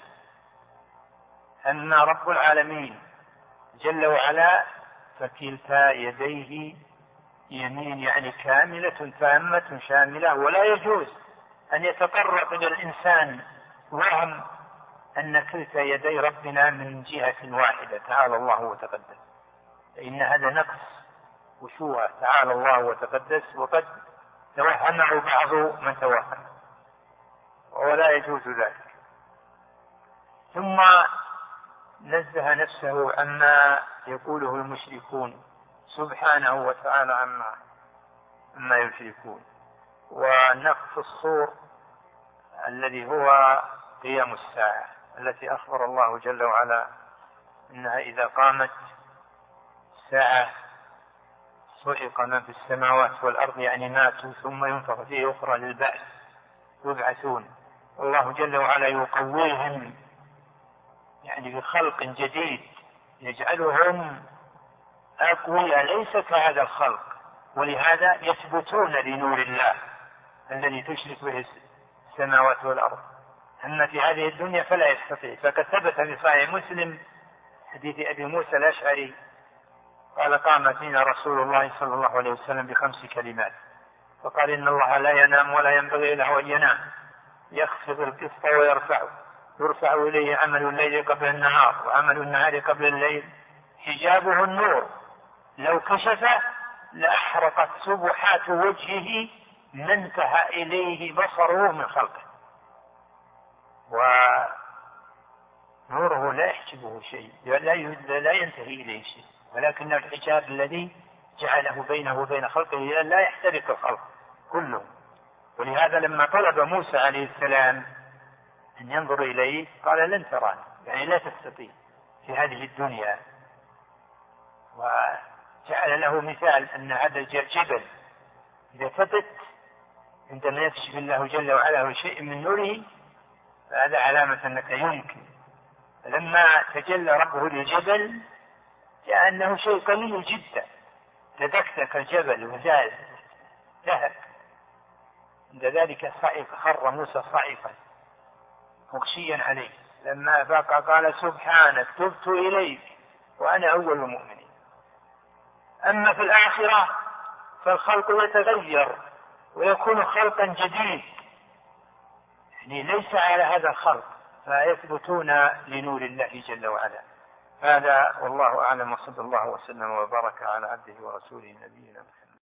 أما رب العالمين جل وعلا فكلتا يديه يمين، يعني كاملة تامة شاملة. ولا يجوز أن يتطرق إلى الإنسان وهم أن كلتا يدي ربنا من جهة واحدة تعالى الله وتقدس، إن هذا نقص وشوه تعالى الله وتقدس، وقد توهمه بعض من توهم، ولا يجوز ذلك. ثم نزه نفسه عما يقوله المشركون سبحانه وتعالى عما عما يشركون. ونفخ الصور الذي هو قيام الساعة التي أخبر الله جل وعلا إنها إذا قامت الساعة صعق من في السماوات والأرض، يعني ماتوا ثم ينفخ فيه أخرى للبعث يبعثون. الله جل وعلا يقويهم يعني بخلق جديد يجعلهم أقوياء ليس كهذا الخلق، ولهذا يثبتون لنور الله الذي تشرك به السماوات والأرض. أما في هذه الدنيا فلا يستطيع. فقد ثبت في صحيح مسلم حديث أبي موسى الأشعري قال: قام فينا رسول الله صلى الله عليه وسلم بخمس كلمات، فقال: إن الله لا ينام ولا ينبغي له أن ينام، يخفض القسط ويرفعه، يرفع إليه عمل الليل قبل النهار وعمل النهار قبل الليل، حجابه النور، لو كشف لأحرقت سبحات وجهه ما انتهى إليه بصره من خلقه، ونوره لا يحجبه شيء، لا ينتهي إليه شيء، ولكن الحجاب الذي جعله بينه وبين خلقه لا يحترق الخلق كله. ولهذا لما طلب موسى عليه السلام أن ينظر إليه قال: لن تراني، يعني لا تستطيع في هذه الدنيا. وجعل له مثال أن هذا الجبل إذا ثبت عندما يكشف الله جل وعلا شيء من نوره فهذا علامة أنك يمكن. فلما تجلى ربه للجبل جاء أنه شيء قليل جدا، تدكتك الجبل وزاد ذهب. عند ذلك صعق، خر موسى صعقا مغشيا عليه، لما فاق قال: سبحانك تبت إليك وأنا أول المؤمنين. أما في الآخرة فالخلق يتغير ويكون خلقا جديد، يعني ليس على هذا الخلق، فيثبتون لنور الله جل وعلا. هذا والله أعلم، وصلى الله وسلم وبارك على عبده ورسوله نبينا محمد.